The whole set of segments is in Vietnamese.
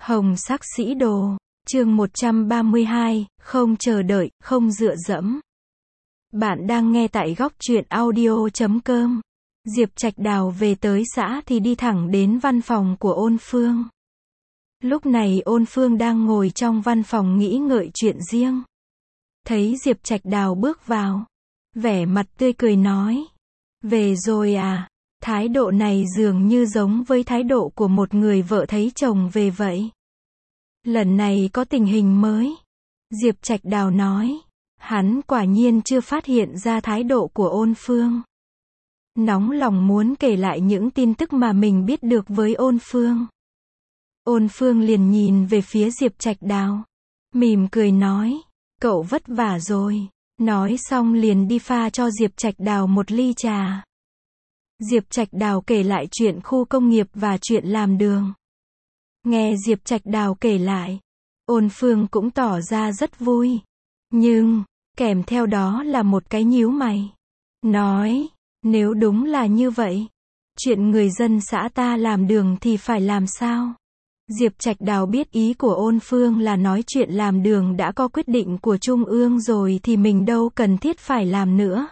Hồng sắc sĩ đồ, chương 132, không chờ đợi, không dựa dẫm. Bạn đang nghe tại góc truyện audio.com. Diệp Trạch Đào về tới xã thì đi thẳng đến văn phòng của Ôn Phương. Lúc này Ôn Phương đang ngồi trong văn phòng nghĩ ngợi chuyện riêng. Thấy Diệp Trạch Đào bước vào, vẻ mặt tươi cười nói: "Về rồi à?" Thái độ này dường như giống với thái độ của một người vợ thấy chồng về vậy. "Lần này có tình hình mới." Diệp Trạch Đào nói. Hắn quả nhiên chưa phát hiện ra thái độ của Ôn Phương. Nóng lòng muốn kể lại những tin tức mà mình biết được với Ôn Phương. Ôn Phương liền nhìn về phía Diệp Trạch Đào, mỉm cười nói: "Cậu vất vả rồi." Nói xong liền đi pha cho Diệp Trạch Đào một ly trà. Diệp Trạch Đào kể lại chuyện khu công nghiệp và chuyện làm đường. Nghe Diệp Trạch Đào kể lại, Ôn Phương cũng tỏ ra rất vui. Nhưng, kèm theo đó là một cái nhíu mày. Nói, nếu đúng là như vậy, chuyện người dân xã ta làm đường thì phải làm sao? Diệp Trạch Đào biết ý của Ôn Phương là nói chuyện làm đường đã có quyết định của Trung ương rồi thì mình đâu cần thiết phải làm nữa.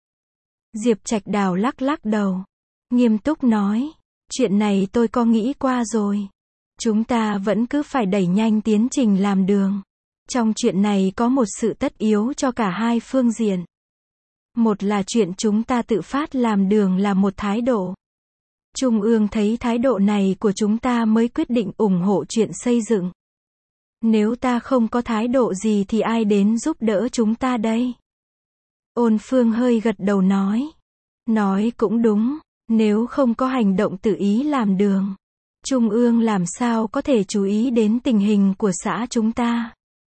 Diệp Trạch Đào lắc lắc đầu, nghiêm túc nói: "Chuyện này tôi có nghĩ qua rồi. Chúng ta vẫn cứ phải đẩy nhanh tiến trình làm đường. Trong chuyện này có một sự tất yếu cho cả hai phương diện. Một là chuyện chúng ta tự phát làm đường là một thái độ. Trung ương thấy thái độ này của chúng ta mới quyết định ủng hộ chuyện xây dựng. Nếu ta không có thái độ gì thì ai đến giúp đỡ chúng ta đây?" Ôn Phương hơi gật đầu nói. Nói cũng đúng, nếu không có hành động tự ý làm đường, Trung ương làm sao có thể chú ý đến tình hình của xã chúng ta.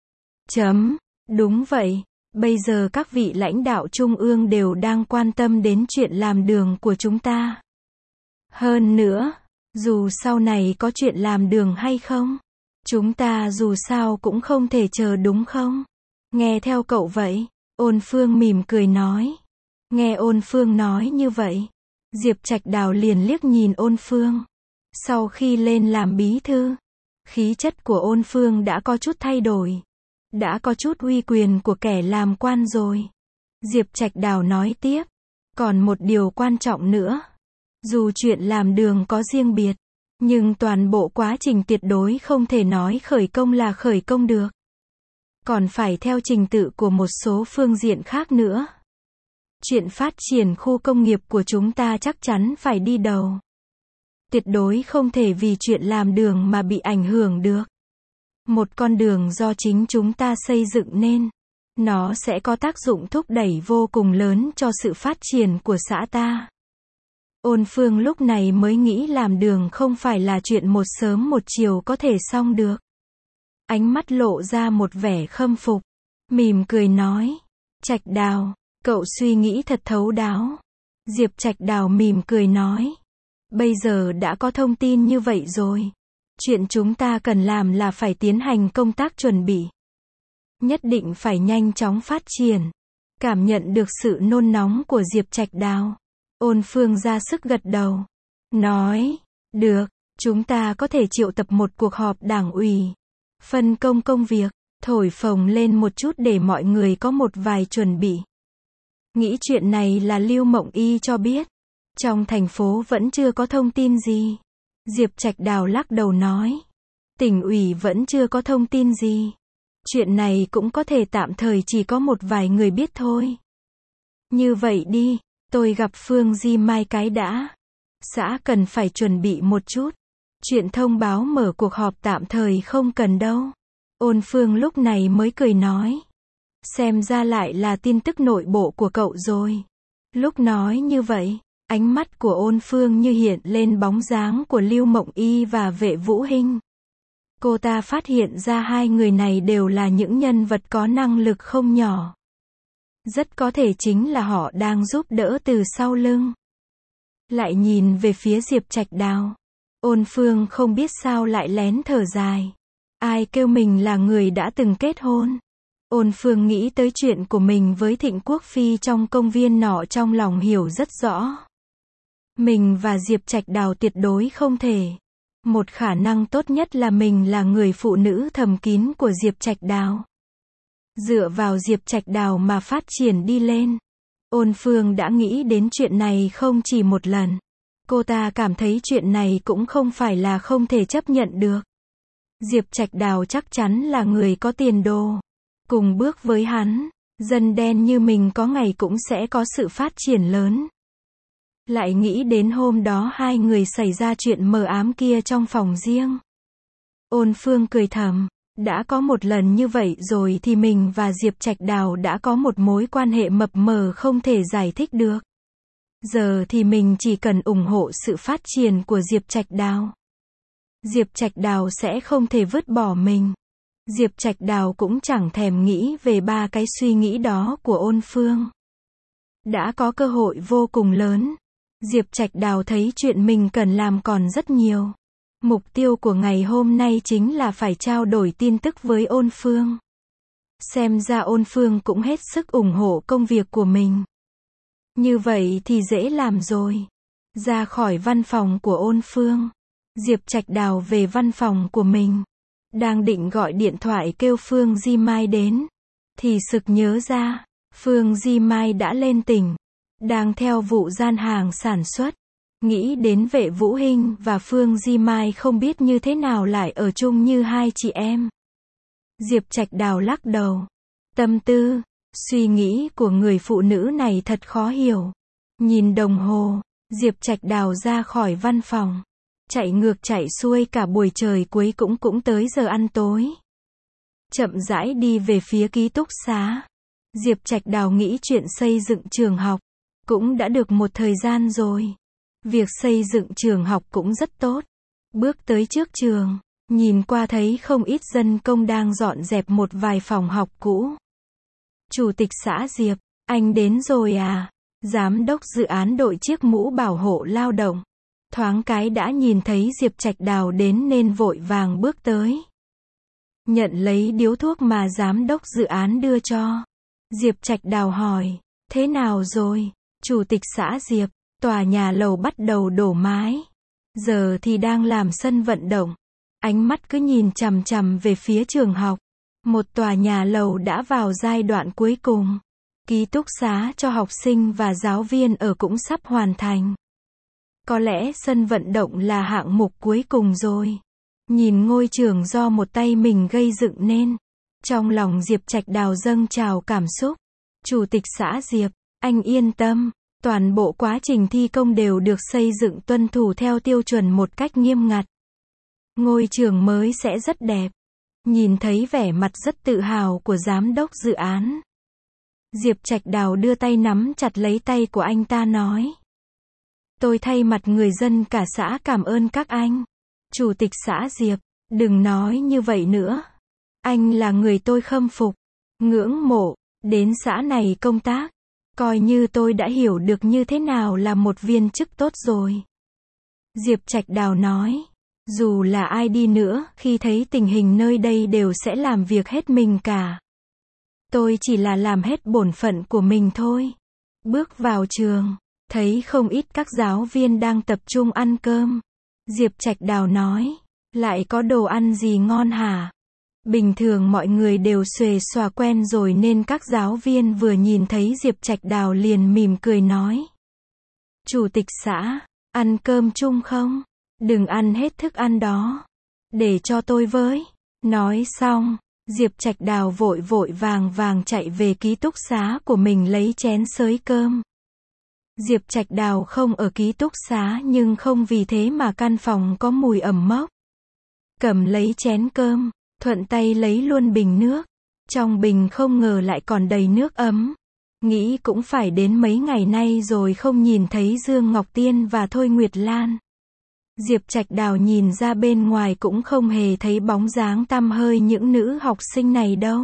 Đúng vậy, bây giờ các vị lãnh đạo Trung ương đều đang quan tâm đến chuyện làm đường của chúng ta. Hơn nữa, dù sau này có chuyện làm đường hay không, chúng ta dù sao cũng không thể chờ đúng không? Nghe theo cậu vậy, Ôn Phương mỉm cười nói. Nghe Ôn Phương nói như vậy, Diệp Trạch Đào liền liếc nhìn Ôn Phương. Sau khi lên làm bí thư, khí chất của Ôn Phương đã có chút thay đổi. Đã có chút uy quyền của kẻ làm quan rồi. Diệp Trạch Đào nói tiếp. Còn một điều quan trọng nữa. Dù chuyện làm đường có riêng biệt, nhưng toàn bộ quá trình tuyệt đối không thể nói khởi công là khởi công được. Còn phải theo trình tự của một số phương diện khác nữa. Chuyện phát triển khu công nghiệp của chúng ta chắc chắn phải đi đầu. Tuyệt đối không thể vì chuyện làm đường mà bị ảnh hưởng được. Một con đường do chính chúng ta xây dựng nên, nó sẽ có tác dụng thúc đẩy vô cùng lớn cho sự phát triển của xã ta. Ôn Phương lúc này mới nghĩ làm đường không phải là chuyện một sớm một chiều có thể xong được. Ánh mắt lộ ra một vẻ khâm phục, mỉm cười nói: "Trạch Đào, cậu suy nghĩ thật thấu đáo." Diệp Trạch Đào mỉm cười nói: "Bây giờ đã có thông tin như vậy rồi. Chuyện chúng ta cần làm là phải tiến hành công tác chuẩn bị. Nhất định phải nhanh chóng phát triển." Cảm nhận được sự nôn nóng của Diệp Trạch Đào, Ôn Phương ra sức gật đầu. Nói, "Được, chúng ta có thể triệu tập một cuộc họp đảng ủy. Phân công công việc, thổi phồng lên một chút để mọi người có một vài chuẩn bị." Nghĩ chuyện này là Lưu Mộng Y cho biết. Trong thành phố vẫn chưa có thông tin gì. Diệp Trạch Đào lắc đầu nói. Tỉnh ủy vẫn chưa có thông tin gì. Chuyện này cũng có thể tạm thời chỉ có một vài người biết thôi. Như vậy đi, tôi gặp Phương Di Mai cái đã. Xã cần phải chuẩn bị một chút. Chuyện thông báo mở cuộc họp tạm thời không cần đâu. Ôn Phương lúc này mới cười nói. Xem ra lại là tin tức nội bộ của cậu rồi. Lúc nói như vậy, ánh mắt của Ôn Phương như hiện lên bóng dáng của Lưu Mộng Y và Vệ Vũ Hinh. Cô ta phát hiện ra hai người này đều là những nhân vật có năng lực không nhỏ. Rất có thể chính là họ đang giúp đỡ từ sau lưng. Lại nhìn về phía Diệp Trạch Đào. Ôn Phương không biết sao lại lén thở dài. Ai kêu mình là người đã từng kết hôn. Ôn Phương nghĩ tới chuyện của mình với Thịnh Quốc Phi trong công viên nọ trong lòng hiểu rất rõ. Mình và Diệp Trạch Đào tuyệt đối không thể. Một khả năng tốt nhất là mình là người phụ nữ thầm kín của Diệp Trạch Đào. Dựa vào Diệp Trạch Đào mà phát triển đi lên. Ôn Phương đã nghĩ đến chuyện này không chỉ một lần. Cô ta cảm thấy chuyện này cũng không phải là không thể chấp nhận được. Diệp Trạch Đào chắc chắn là người có tiền đồ. Cùng bước với hắn, dân đen như mình có ngày cũng sẽ có sự phát triển lớn. Lại nghĩ đến hôm đó hai người xảy ra chuyện mờ ám kia trong phòng riêng. Ôn Phương cười thầm, đã có một lần như vậy rồi thì mình và Diệp Trạch Đào đã có một mối quan hệ mập mờ không thể giải thích được. Giờ thì mình chỉ cần ủng hộ sự phát triển của Diệp Trạch Đào. Diệp Trạch Đào sẽ không thể vứt bỏ mình. Diệp Trạch Đào cũng chẳng thèm nghĩ về ba cái suy nghĩ đó của Ôn Phương. Đã có cơ hội vô cùng lớn. Diệp Trạch Đào thấy chuyện mình cần làm còn rất nhiều. Mục tiêu của ngày hôm nay chính là phải trao đổi tin tức với Ôn Phương. Xem ra Ôn Phương cũng hết sức ủng hộ công việc của mình. Như vậy thì dễ làm rồi. Ra khỏi văn phòng của Ôn Phương, Diệp Trạch Đào về văn phòng của mình. Đang định gọi điện thoại kêu Phương Di Mai đến. Thì sực nhớ ra, Phương Di Mai đã lên tỉnh. Đang theo vụ gian hàng sản xuất. Nghĩ đến Vệ Vũ Hinh và Phương Di Mai không biết như thế nào lại ở chung như hai chị em. Diệp Trạch Đào lắc đầu. Tâm tư, suy nghĩ của người phụ nữ này thật khó hiểu. Nhìn đồng hồ, Diệp Trạch Đào ra khỏi văn phòng. Chạy ngược chạy xuôi cả buổi trời cuối cũng tới giờ ăn tối. Chậm rãi đi về phía ký túc xá. Diệp Trạch Đào nghĩ chuyện xây dựng trường học cũng đã được một thời gian rồi. Việc xây dựng trường học cũng rất tốt. Bước tới trước trường, nhìn qua thấy không ít dân công đang dọn dẹp một vài phòng học cũ. Chủ tịch xã Diệp, anh đến rồi à? Giám đốc dự án đội chiếc mũ bảo hộ lao động. Thoáng cái đã nhìn thấy Diệp Trạch Đào đến nên vội vàng bước tới. Nhận lấy điếu thuốc mà giám đốc dự án đưa cho. Diệp Trạch Đào hỏi, thế nào rồi? Chủ tịch xã Diệp, tòa nhà lầu bắt đầu đổ mái. Giờ thì đang làm sân vận động. Ánh mắt cứ nhìn chằm chằm về phía trường học. Một tòa nhà lầu đã vào giai đoạn cuối cùng. Ký túc xá cho học sinh và giáo viên ở cũng sắp hoàn thành. Có lẽ sân vận động là hạng mục cuối cùng rồi. Nhìn ngôi trường do một tay mình gây dựng nên. Trong lòng Diệp Trạch Đào dâng trào cảm xúc. Chủ tịch xã Diệp, anh yên tâm. Toàn bộ quá trình thi công đều được xây dựng tuân thủ theo tiêu chuẩn một cách nghiêm ngặt. Ngôi trường mới sẽ rất đẹp. Nhìn thấy vẻ mặt rất tự hào của giám đốc dự án. Diệp Trạch Đào đưa tay nắm chặt lấy tay của anh ta nói. Tôi thay mặt người dân cả xã cảm ơn các anh. Chủ tịch xã Diệp, đừng nói như vậy nữa. Anh là người tôi khâm phục, ngưỡng mộ, đến xã này công tác. Coi như tôi đã hiểu được như thế nào là một viên chức tốt rồi. Diệp Trạch Đào nói. Dù là ai đi nữa, khi thấy tình hình nơi đây đều sẽ làm việc hết mình cả. Tôi chỉ là làm hết bổn phận của mình thôi. Bước vào trường, thấy không ít các giáo viên đang tập trung ăn cơm. Diệp Trạch Đào nói. Lại có đồ ăn gì ngon hả? Bình thường mọi người đều xuề xòa quen rồi nên các giáo viên vừa nhìn thấy Diệp Trạch Đào liền mỉm cười nói. Chủ tịch xã, ăn cơm chung không? Đừng ăn hết thức ăn đó. Để cho tôi với. Nói xong, Diệp Trạch Đào vội vội vàng chạy về ký túc xá của mình lấy chén xới cơm. Diệp Trạch Đào không ở ký túc xá nhưng không vì thế mà căn phòng có mùi ẩm mốc. Cầm lấy chén cơm, thuận tay lấy luôn bình nước. Trong bình không ngờ lại còn đầy nước ấm. Nghĩ cũng phải đến mấy ngày nay rồi không nhìn thấy Dương Ngọc Tiên và Thôi Nguyệt Lan. Diệp Trạch Đào nhìn ra bên ngoài cũng không hề thấy bóng dáng tăm hơi những nữ học sinh này đâu.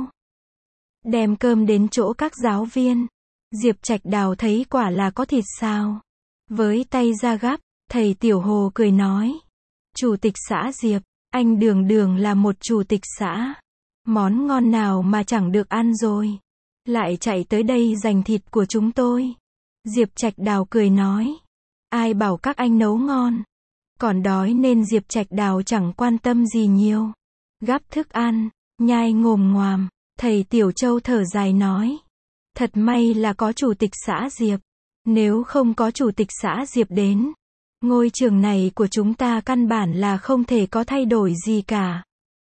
Đem cơm đến chỗ các giáo viên. Diệp Trạch Đào thấy quả là có thịt xào. Với tay ra gắp, thầy Tiểu Hồ cười nói. Chủ tịch xã Diệp, anh đường là một chủ tịch xã. Món ngon nào mà chẳng được ăn rồi. Lại chạy tới đây giành thịt của chúng tôi. Diệp Trạch Đào cười nói. Ai bảo các anh nấu ngon. Còn đói nên Diệp Trạch Đào chẳng quan tâm gì nhiều. Gắp thức ăn, nhai ngồm ngoàm, thầy Tiểu Châu thở dài nói. Thật may là có chủ tịch xã Diệp. Nếu không có chủ tịch xã Diệp đến, ngôi trường này của chúng ta căn bản là không thể có thay đổi gì cả.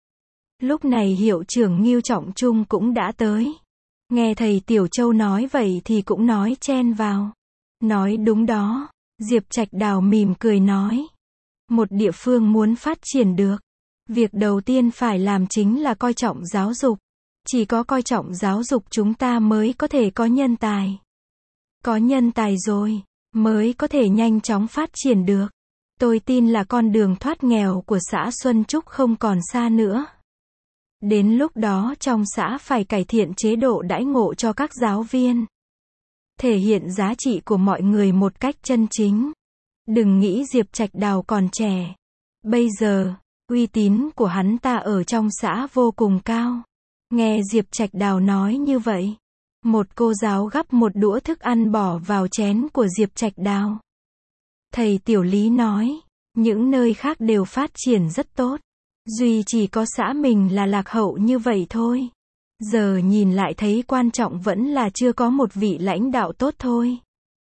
Lúc này hiệu trưởng Ngưu Trọng Trung cũng đã tới. Nghe thầy Tiểu Châu nói vậy thì cũng nói chen vào. Nói đúng đó. Diệp Trạch Đào mỉm cười nói. Một địa phương muốn phát triển được, việc đầu tiên phải làm chính là coi trọng giáo dục. Chỉ có coi trọng giáo dục chúng ta mới có thể có nhân tài. Có nhân tài rồi, mới có thể nhanh chóng phát triển được. Tôi tin là con đường thoát nghèo của xã Xuân Trúc không còn xa nữa. Đến lúc đó trong xã phải cải thiện chế độ đãi ngộ cho các giáo viên. Thể hiện giá trị của mọi người một cách chân chính. Đừng nghĩ Diệp Trạch Đào còn trẻ. Bây giờ, uy tín của hắn ta ở trong xã vô cùng cao. Nghe Diệp Trạch Đào nói như vậy, một cô giáo gắp một đũa thức ăn bỏ vào chén của Diệp Trạch Đào. Thầy Tiểu Lý nói, những nơi khác đều phát triển rất tốt. Duy chỉ có xã mình là lạc hậu như vậy thôi. Giờ nhìn lại thấy quan trọng vẫn là chưa có một vị lãnh đạo tốt thôi.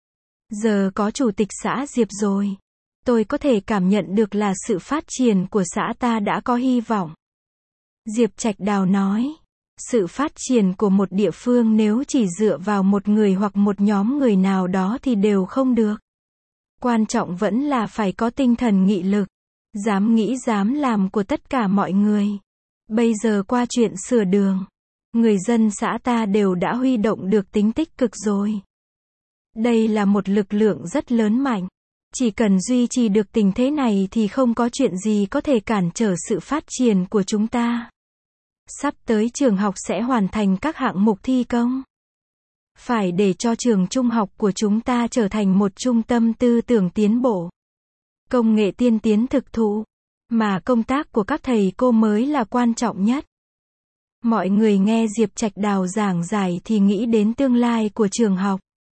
Giờ có chủ tịch xã Diệp rồi. Tôi có thể cảm nhận được là sự phát triển của xã ta đã có hy vọng. Diệp Trạch Đào nói, sự phát triển của một địa phương nếu chỉ dựa vào một người hoặc một nhóm người nào đó thì đều không được. Quan trọng vẫn là phải có tinh thần nghị lực, dám nghĩ dám làm của tất cả mọi người. Bây giờ qua chuyện sửa đường, người dân xã ta đều đã huy động được tính tích cực rồi. Đây là một lực lượng rất lớn mạnh. Chỉ cần duy trì được tình thế này thì không có chuyện gì có thể cản trở sự phát triển của chúng ta. Sắp tới trường học sẽ hoàn thành các hạng mục thi công. Phải để cho trường trung học của chúng ta trở thành một trung tâm tư tưởng tiến bộ. Công nghệ tiên tiến thực thụ. Mà công tác của các thầy cô mới là quan trọng nhất. Mọi người nghe Diệp Trạch Đào giảng giải thì nghĩ đến tương lai của trường học.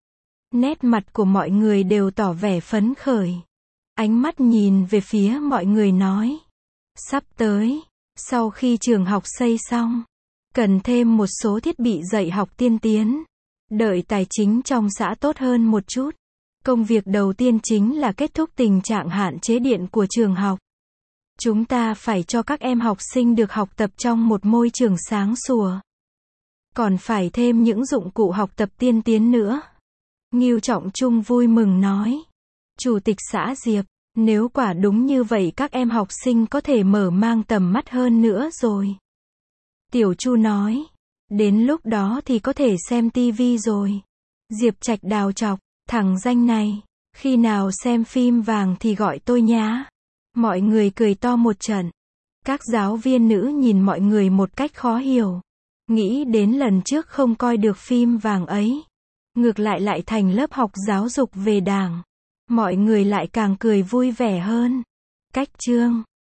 Nét mặt của mọi người đều tỏ vẻ phấn khởi. Ánh mắt nhìn về phía mọi người nói. Sắp tới, sau khi trường học xây xong, cần thêm một số thiết bị dạy học tiên tiến. Đợi tài chính trong xã tốt hơn một chút. Công việc đầu tiên chính là kết thúc tình trạng hạn chế điện của trường học. Chúng ta phải cho các em học sinh được học tập trong một môi trường sáng sủa. Còn phải thêm những dụng cụ học tập tiên tiến nữa. Ngưu Trọng Trung vui mừng nói. Chủ tịch xã Diệp, nếu quả đúng như vậy các em học sinh có thể mở mang tầm mắt hơn nữa rồi. Tiểu Chu nói. Đến lúc đó thì có thể xem tivi rồi. Diệp Trạch Đào chọc, thằng danh này, khi nào xem phim vàng thì gọi tôi nhá. Mọi người cười to một trận. Các giáo viên nữ nhìn mọi người một cách khó hiểu. Nghĩ đến lần trước không coi được phim vàng ấy. Ngược lại thành lớp học giáo dục về Đảng. Mọi người lại càng cười vui vẻ hơn. Cách chương